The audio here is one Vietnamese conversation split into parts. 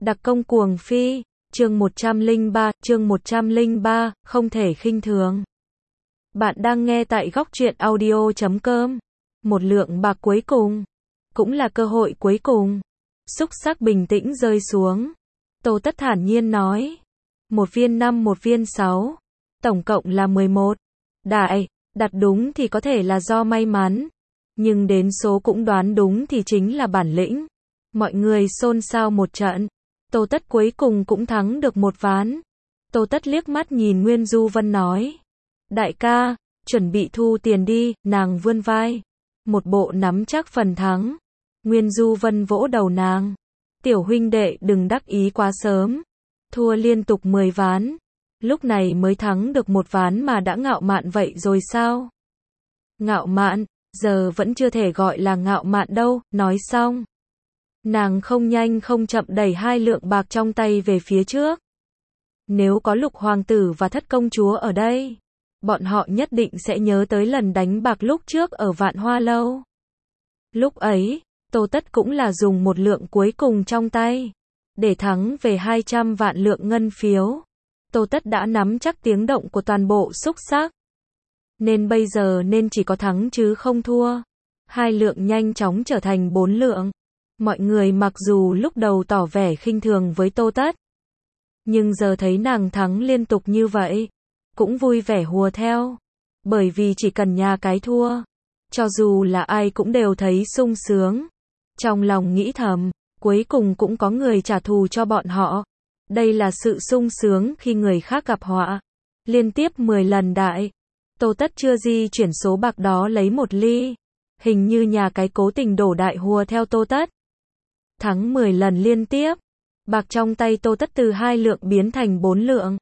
Đặc công cuồng phi, chương 103, không thể khinh thường. Bạn đang nghe tại góc truyện audio.com. Một lượng bạc cuối cùng, cũng là cơ hội cuối cùng. Xúc xắc bình tĩnh rơi xuống. Tô Tất thản nhiên nói. 1 viên 5, 1 viên 6. Tổng cộng là 11. Đại, đặt đúng thì có thể là do may mắn. Nhưng đến số cũng đoán đúng thì chính là bản lĩnh. Mọi người xôn xao một trận. Tô Tất cuối cùng cũng thắng được một ván. Tô Tất liếc mắt nhìn Nguyên Du Vân nói. Đại ca, chuẩn bị thu tiền đi, nàng vươn vai. Một bộ nắm chắc phần thắng. Nguyên Du Vân vỗ đầu nàng. Tiểu huynh đệ đừng đắc ý quá sớm. Thua liên tục 10 ván. Lúc này mới thắng được một ván mà đã ngạo mạn vậy rồi sao? Ngạo mạn, giờ vẫn chưa thể gọi là ngạo mạn đâu, nói xong. Nàng không nhanh không chậm đẩy 2 lượng bạc trong tay về phía trước. Nếu có Lục hoàng tử và Thất công chúa ở đây, bọn họ nhất định sẽ nhớ tới lần đánh bạc lúc trước ở Vạn Hoa lâu. Lúc ấy, Tô Tất cũng là dùng 1 lượng cuối cùng trong tay, để thắng về 200 vạn lượng ngân phiếu. Tô Tất đã nắm chắc tiếng động của toàn bộ xúc xắc. Nên bây giờ nên chỉ có thắng chứ không thua. 2 lượng nhanh chóng trở thành 4 lượng. Mọi người mặc dù lúc đầu tỏ vẻ khinh thường với Tô Tất, nhưng giờ thấy nàng thắng liên tục như vậy, cũng vui vẻ hùa theo. Bởi vì chỉ cần nhà cái thua, cho dù là ai cũng đều thấy sung sướng. Trong lòng nghĩ thầm, cuối cùng cũng có người trả thù cho bọn họ. Đây là sự sung sướng khi người khác gặp họa. Liên tiếp 10 lần đại. Tô Tất chưa di chuyển số bạc đó lấy 1 ly. Hình như nhà cái cố tình đổ đại hùa theo Tô Tất. Thắng 10 lần liên tiếp. Bạc trong tay Tô Tất từ 2 lượng biến thành 4 lượng.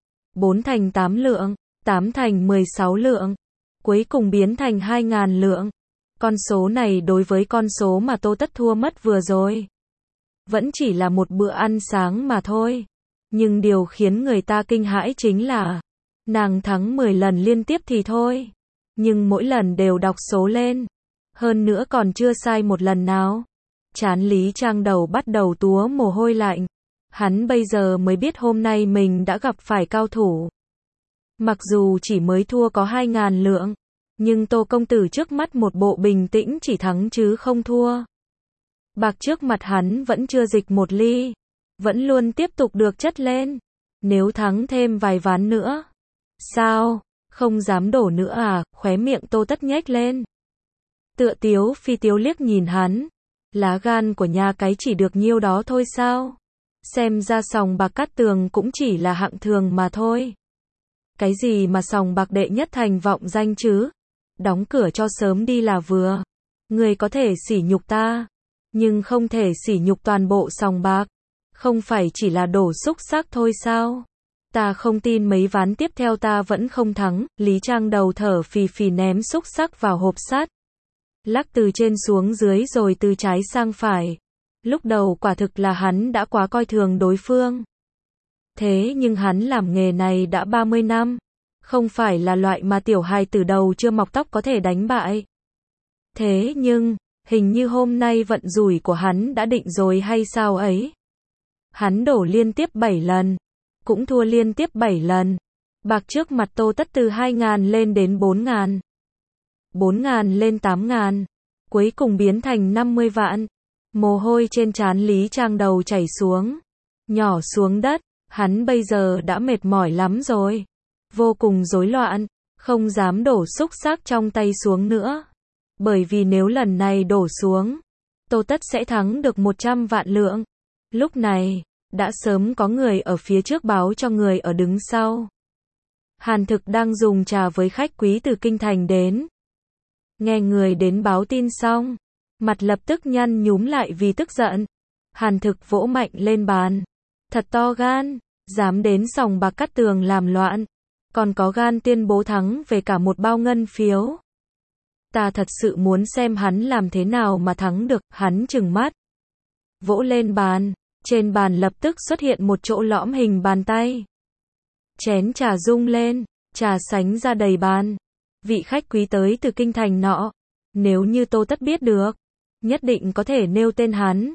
4 thành 8 lượng. 8 thành 16 lượng. Cuối cùng biến thành 2.000 lượng. Con số này đối với con số mà Tô Tất thua mất vừa rồi, vẫn chỉ là một bữa ăn sáng mà thôi. Nhưng điều khiến người ta kinh hãi chính là, nàng thắng 10 lần liên tiếp thì thôi, nhưng mỗi lần đều đọc số lên. Hơn nữa còn chưa sai một lần nào. Trán Lý Trang đầu bắt đầu túa mồ hôi lạnh. Hắn bây giờ mới biết hôm nay mình đã gặp phải cao thủ. Mặc dù chỉ mới thua có 2.000 lượng, nhưng Tô công tử trước mắt một bộ bình tĩnh chỉ thắng chứ không thua. Bạc trước mặt hắn vẫn chưa dịch 1 ly, vẫn luôn tiếp tục được chất lên. Nếu thắng thêm vài ván nữa, sao, không dám đổ nữa à? Khóe miệng Tô Tất nhếch lên. Tựa tiếu phi tiếu liếc nhìn hắn. Lá gan của nhà cái chỉ được nhiêu đó thôi sao? Xem ra sòng bạc Cát Tường cũng chỉ là hạng thường mà thôi. Cái gì mà sòng bạc đệ nhất thành vọng danh chứ? Đóng cửa cho sớm đi là vừa. Người có thể sỉ nhục ta, nhưng không thể sỉ nhục toàn bộ sòng bạc. Không phải chỉ là đổ xúc xắc thôi sao? Ta không tin mấy ván tiếp theo ta vẫn không thắng. Lý Trang đầu thở phì phì ném xúc xắc vào hộp sắt. Lắc từ trên xuống dưới rồi từ trái sang phải. Lúc đầu quả thực là hắn đã quá coi thường đối phương. Thế nhưng hắn làm nghề này đã 30 năm. Không phải là loại mà tiểu hài từ đầu chưa mọc tóc có thể đánh bại. Thế nhưng, hình như hôm nay vận rủi của hắn đã định rồi hay sao ấy? Hắn đổ liên tiếp 7 lần, cũng thua liên tiếp 7 lần. Bạc trước mặt Tô Tất từ 2.000 lên đến 4.000. 4.000 lên 8.000. Cuối cùng biến thành 50 vạn. Mồ hôi trên trán Lý Trang đầu chảy xuống. Nhỏ xuống đất. Hắn bây giờ đã mệt mỏi lắm rồi. Vô cùng rối loạn. Không dám đổ xúc xắc trong tay xuống nữa. Bởi vì nếu lần này đổ xuống, Tô Tất sẽ thắng được 100 vạn lượng. Lúc này, đã sớm có người ở phía trước báo cho người ở đứng sau. Hàn Thực đang dùng trà với khách quý từ kinh thành đến. Nghe người đến báo tin xong, mặt lập tức nhăn nhúm lại vì tức giận. Hàn Thực vỗ mạnh lên bàn. Thật to gan, dám đến sòng bạc Cát Tường làm loạn, còn có gan tuyên bố thắng về cả một bao ngân phiếu. Ta thật sự muốn xem hắn làm thế nào mà thắng được. Hắn trừng mắt, vỗ lên bàn. Trên bàn lập tức xuất hiện một chỗ lõm hình bàn tay. Chén trà rung lên, trà sánh ra đầy bàn. Vị khách quý tới từ kinh thành nọ, nếu như Tô Tất biết được, nhất định có thể nêu tên hắn.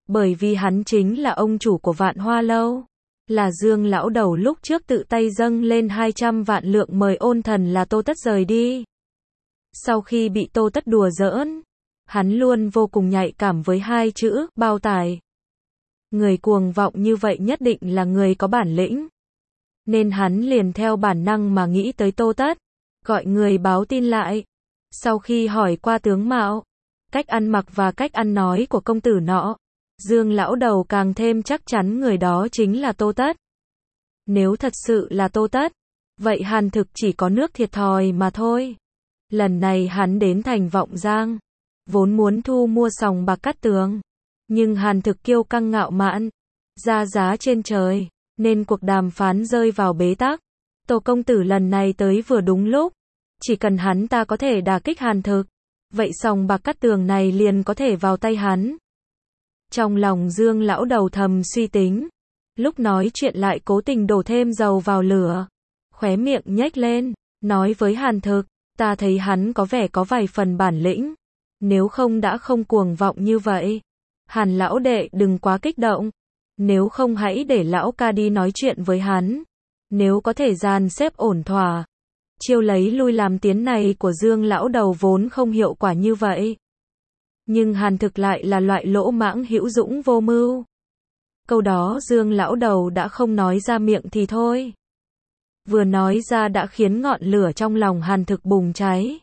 Bởi vì hắn chính là ông chủ của Vạn Hoa Lâu. Là Dương lão đầu lúc trước tự tay dâng lên 200 vạn lượng mời ôn thần là Tô Tất rời đi. Sau khi bị Tô Tất đùa giỡn, hắn luôn vô cùng nhạy cảm với hai chữ, bao tài. Người cuồng vọng như vậy nhất định là người có bản lĩnh. Nên hắn liền theo bản năng mà nghĩ tới Tô Tất, gọi người báo tin lại. Sau khi hỏi qua tướng mạo, cách ăn mặc và cách ăn nói của công tử nọ, Dương lão đầu càng thêm chắc chắn người đó chính là Tô Tất. Nếu thật sự là Tô Tất, vậy Hàn Thực chỉ có nước thiệt thòi mà thôi. Lần này hắn đến thành Vọng Giang, vốn muốn thu mua sòng bạc Cát Tường, nhưng Hàn Thực kiêu căng ngạo mạn, ra giá trên trời, nên cuộc đàm phán rơi vào bế tắc. Tô công tử lần này tới vừa đúng lúc, chỉ cần hắn ta có thể đả kích Hàn Thực, vậy sòng bạc Cát Tường này liền có thể vào tay hắn. Trong lòng Dương lão đầu thầm suy tính, lúc nói chuyện lại cố tình đổ thêm dầu vào lửa, khóe miệng nhếch lên, nói với Hàn Thực, ta thấy hắn có vẻ có vài phần bản lĩnh, nếu không đã không cuồng vọng như vậy. Hàn lão đệ đừng quá kích động, nếu không hãy để lão ca đi nói chuyện với hắn, nếu có thể dàn xếp ổn thỏa. Chiêu lấy lui làm tiến này của Dương lão đầu vốn không hiệu quả như vậy. Nhưng Hàn Thực lại là loại lỗ mãng hữu dũng vô mưu. Câu đó Dương lão đầu đã không nói ra miệng thì thôi. Vừa nói ra đã khiến ngọn lửa trong lòng Hàn Thực bùng cháy.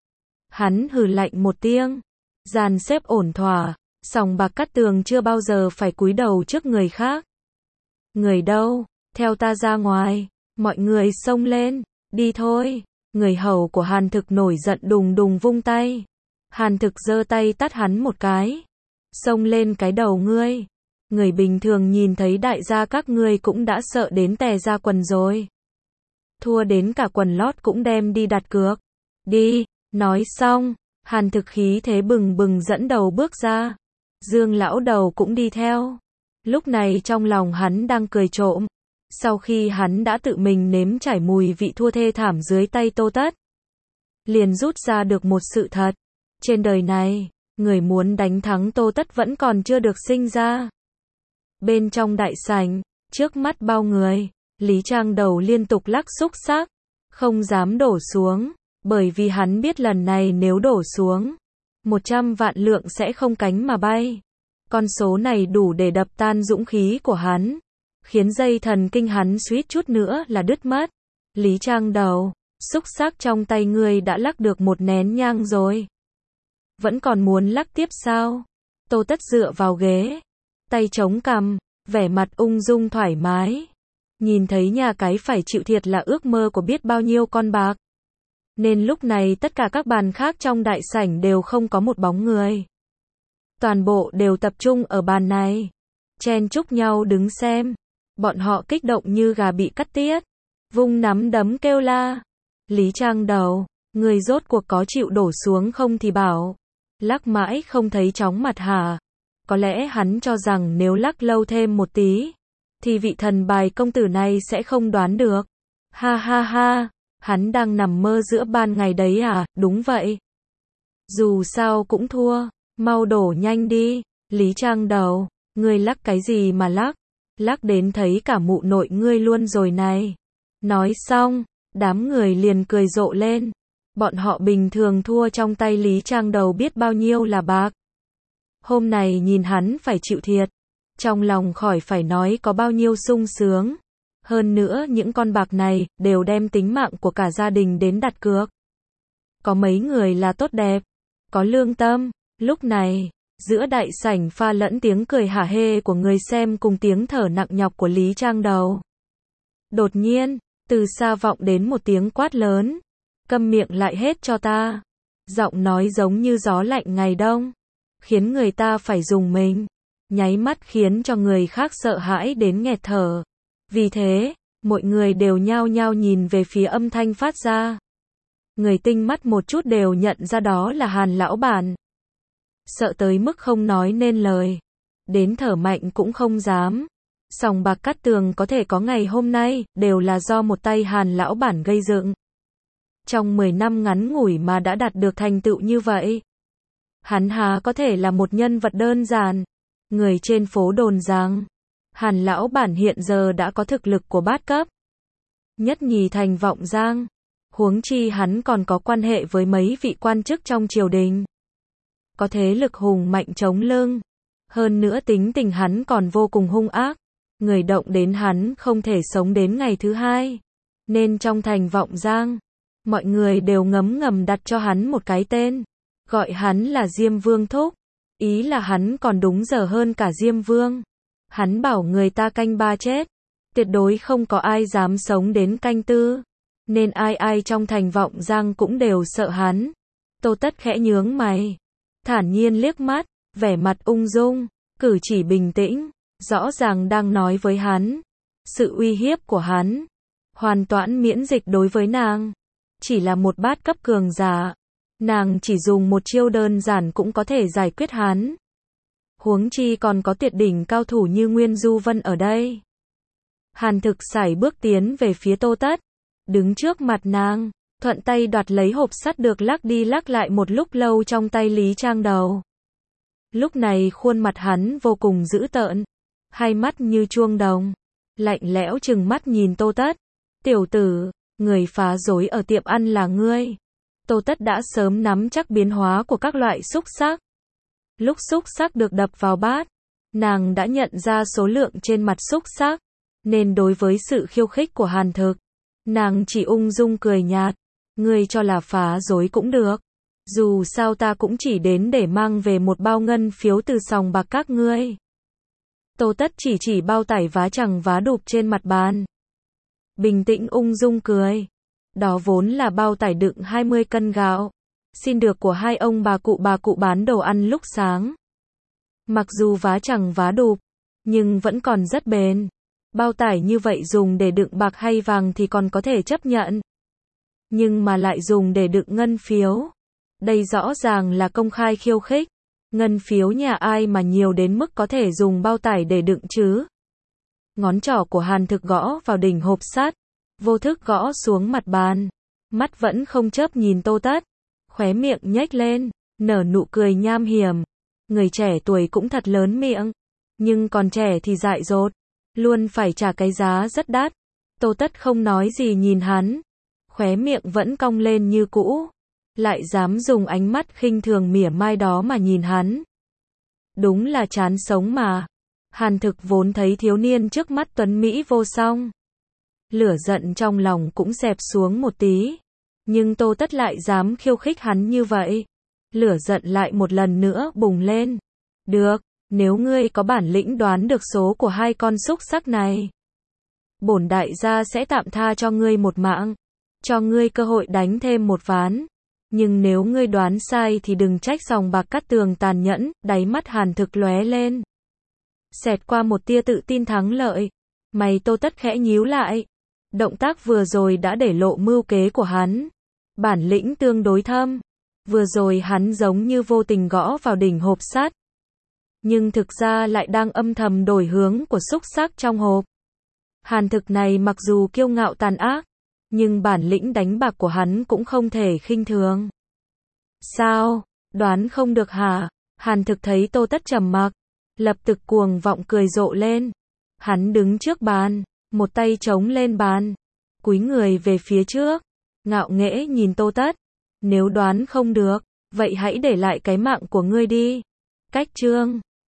Hắn hừ lạnh một tiếng, dàn xếp ổn thỏa, sòng bạc Cát Tường chưa bao giờ phải cúi đầu trước người khác. Người đâu, theo ta ra ngoài, mọi người xông lên, đi thôi. Người hầu của Hàn Thực nổi giận đùng đùng vung tay. Hàn Thực giơ tay tát hắn một cái. Xông lên cái đầu ngươi. Người bình thường nhìn thấy đại gia các ngươi cũng đã sợ đến tè ra quần rồi. Thua đến cả quần lót cũng đem đi đặt cược. Đi, nói xong, Hàn Thực khí thế bừng bừng dẫn đầu bước ra. Dương lão đầu cũng đi theo. Lúc này trong lòng hắn đang cười trộm. Sau khi hắn đã tự mình nếm trải mùi vị thua thê thảm dưới tay Tô Tất, liền rút ra được một sự thật. Trên đời này, người muốn đánh thắng Tô Tất vẫn còn chưa được sinh ra. Bên trong đại sảnh, trước mắt bao người, Lý Trang đầu liên tục lắc xúc xắc, không dám đổ xuống, bởi vì hắn biết lần này nếu đổ xuống, 100 vạn lượng sẽ không cánh mà bay. Con số này đủ để đập tan dũng khí của hắn, khiến dây thần kinh hắn suýt chút nữa là đứt mất. Lý Trang đầu, xúc xắc trong tay ngươi đã lắc được một nén nhang rồi. Vẫn còn muốn lắc tiếp sao? Tô Tất dựa vào ghế, tay chống cằm, vẻ mặt ung dung thoải mái. Nhìn thấy nhà cái phải chịu thiệt là ước mơ của biết bao nhiêu con bạc. Nên lúc này tất cả các bàn khác trong đại sảnh đều không có một bóng người. Toàn bộ đều tập trung ở bàn này, chen chúc nhau đứng xem. Bọn họ kích động như gà bị cắt tiết, vung nắm đấm kêu la. Lý Trang đầu, người rốt cuộc có chịu đổ xuống không thì bảo. Lắc mãi không thấy chóng mặt hả? Có lẽ hắn cho rằng nếu lắc lâu thêm một tí, thì vị thần bài công tử này sẽ không đoán được. Ha ha ha, hắn đang nằm mơ giữa ban ngày đấy à? Đúng vậy. Dù sao cũng thua, mau đổ nhanh đi. Lý Trang đầu, ngươi lắc cái gì mà lắc? Lắc đến thấy cả mụ nội ngươi luôn rồi này. Nói xong, đám người liền cười rộ lên. Bọn họ bình thường thua trong tay Lý Trang đầu biết bao nhiêu là bạc. Hôm nay nhìn hắn phải chịu thiệt, trong lòng khỏi phải nói có bao nhiêu sung sướng. Hơn nữa những con bạc này đều đem tính mạng của cả gia đình đến đặt cược. Có mấy người là tốt đẹp, có lương tâm. Lúc này, giữa đại sảnh pha lẫn tiếng cười hả hê của người xem cùng tiếng thở nặng nhọc của Lý Trang đầu. Đột nhiên, từ xa vọng đến một tiếng quát lớn. Câm miệng lại hết cho ta. Giọng nói giống như gió lạnh ngày đông, khiến người ta phải rùng mình, nháy mắt khiến cho người khác sợ hãi đến nghẹt thở. Vì thế, mọi người đều nhao nhao nhìn về phía âm thanh phát ra. Người tinh mắt một chút đều nhận ra đó là Hàn lão bản. Sợ tới mức không nói nên lời, đến thở mạnh cũng không dám. Sòng bạc Cát Tường có thể có ngày hôm nay, đều là do một tay Hàn lão bản gây dựng. Trong 10 năm ngắn ngủi mà đã đạt được thành tựu như vậy. Hắn há có thể là một nhân vật đơn giản. Người trên phố đồn rằng, Hàn lão bản hiện giờ đã có thực lực của bát cấp. Nhất nhì thành Vọng Giang. Huống chi hắn còn có quan hệ với mấy vị quan chức trong triều đình. Có thế lực hùng mạnh chống lưng. Hơn nữa tính tình hắn còn vô cùng hung ác. Người động đến hắn không thể sống đến ngày thứ hai. Nên trong thành Vọng Giang, mọi người đều ngấm ngầm đặt cho hắn một cái tên. Gọi hắn là Diêm Vương Thúc. Ý là hắn còn đúng giờ hơn cả Diêm Vương. Hắn bảo người ta canh ba chết. Tuyệt đối không có ai dám sống đến canh tư. Nên ai ai trong thành Vọng Giang cũng đều sợ hắn. Tô Tất khẽ nhướng mày. Thản nhiên liếc mắt, vẻ mặt ung dung, cử chỉ bình tĩnh, rõ ràng đang nói với hắn. Sự uy hiếp của hắn, hoàn toàn miễn dịch đối với nàng. Chỉ là một bát cấp cường giả. Nàng chỉ dùng một chiêu đơn giản cũng có thể giải quyết hắn. Huống chi còn có tuyệt đỉnh cao thủ như Nguyên Du Vân ở đây. Hàn Thực sải bước tiến về phía Tô Tất. Đứng trước mặt nàng, thuận tay đoạt lấy hộp sắt được lắc đi lắc lại một lúc lâu trong tay Lý Trang đầu. Lúc này khuôn mặt hắn vô cùng dữ tợn, hai mắt như chuông đồng, lạnh lẽo trừng mắt nhìn Tô Tất. Tiểu tử, người phá rối ở tiệm ăn là ngươi. Tô Tất đã sớm nắm chắc biến hóa của các loại xúc xắc. Lúc xúc xắc được đập vào bát, nàng đã nhận ra số lượng trên mặt xúc xắc, nên đối với sự khiêu khích của Hàn Thực, nàng chỉ ung dung cười nhạt. Ngươi cho là phá rối cũng được. Dù sao ta cũng chỉ đến để mang về một bao ngân phiếu từ sòng bạc các ngươi. Tô Tất chỉ bao tải vá chằng vá đục trên mặt bàn. Bình tĩnh ung dung cười. Đó vốn là bao tải đựng 20 cân gạo. Xin được của hai ông bà cụ bán đồ ăn lúc sáng. Mặc dù vá chằng vá đục, nhưng vẫn còn rất bền. Bao tải như vậy dùng để đựng bạc hay vàng thì còn có thể chấp nhận. Nhưng mà lại dùng để đựng ngân phiếu. Đây rõ ràng là công khai khiêu khích. Ngân phiếu nhà ai mà nhiều đến mức có thể dùng bao tải để đựng chứ? Ngón trỏ của Hàn Thực gõ vào đỉnh hộp sắt, vô thức gõ xuống mặt bàn. Mắt vẫn không chớp nhìn Tô Tất. Khóe miệng nhếch lên, nở nụ cười nham hiểm. Người trẻ tuổi cũng thật lớn miệng. Nhưng còn trẻ thì dại dột. Luôn phải trả cái giá rất đắt. Tô Tất không nói gì nhìn hắn. Khóe miệng vẫn cong lên như cũ. Lại dám dùng ánh mắt khinh thường mỉa mai đó mà nhìn hắn. Đúng là chán sống mà. Hàn Thực vốn thấy thiếu niên trước mắt tuấn Mỹ vô song. Lửa giận trong lòng cũng xẹp xuống một tí. Nhưng Tô Tất lại dám khiêu khích hắn như vậy. Lửa giận lại một lần nữa bùng lên. Được, nếu ngươi có bản lĩnh đoán được số của hai con xúc xắc này, bổn đại gia sẽ tạm tha cho ngươi một mạng. Cho ngươi cơ hội đánh thêm một ván. Nhưng nếu ngươi đoán sai thì đừng trách sòng bạc Cát Tường tàn nhẫn. Đáy mắt Hàn Thực lóe lên, xẹt qua một tia tự tin thắng lợi. Mày Tô Tất khẽ nhíu lại. Động tác vừa rồi đã để lộ mưu kế của hắn. Bản lĩnh tương đối thâm. Vừa rồi hắn giống như vô tình gõ vào đỉnh hộp sắt. Nhưng thực ra lại đang âm thầm đổi hướng của xúc xắc trong hộp. Hàn Thực này mặc dù kiêu ngạo tàn ác, nhưng bản lĩnh đánh bạc của hắn cũng không thể khinh thường. Sao? Đoán không được hả? Hàn Thực thấy Tô Tất trầm mặc, lập tức cuồng vọng cười rộ lên. Hắn đứng trước bàn, một tay chống lên bàn, cúi người về phía trước, ngạo nghễ nhìn Tô Tất. Nếu đoán không được, vậy hãy để lại cái mạng của ngươi đi. Cách chương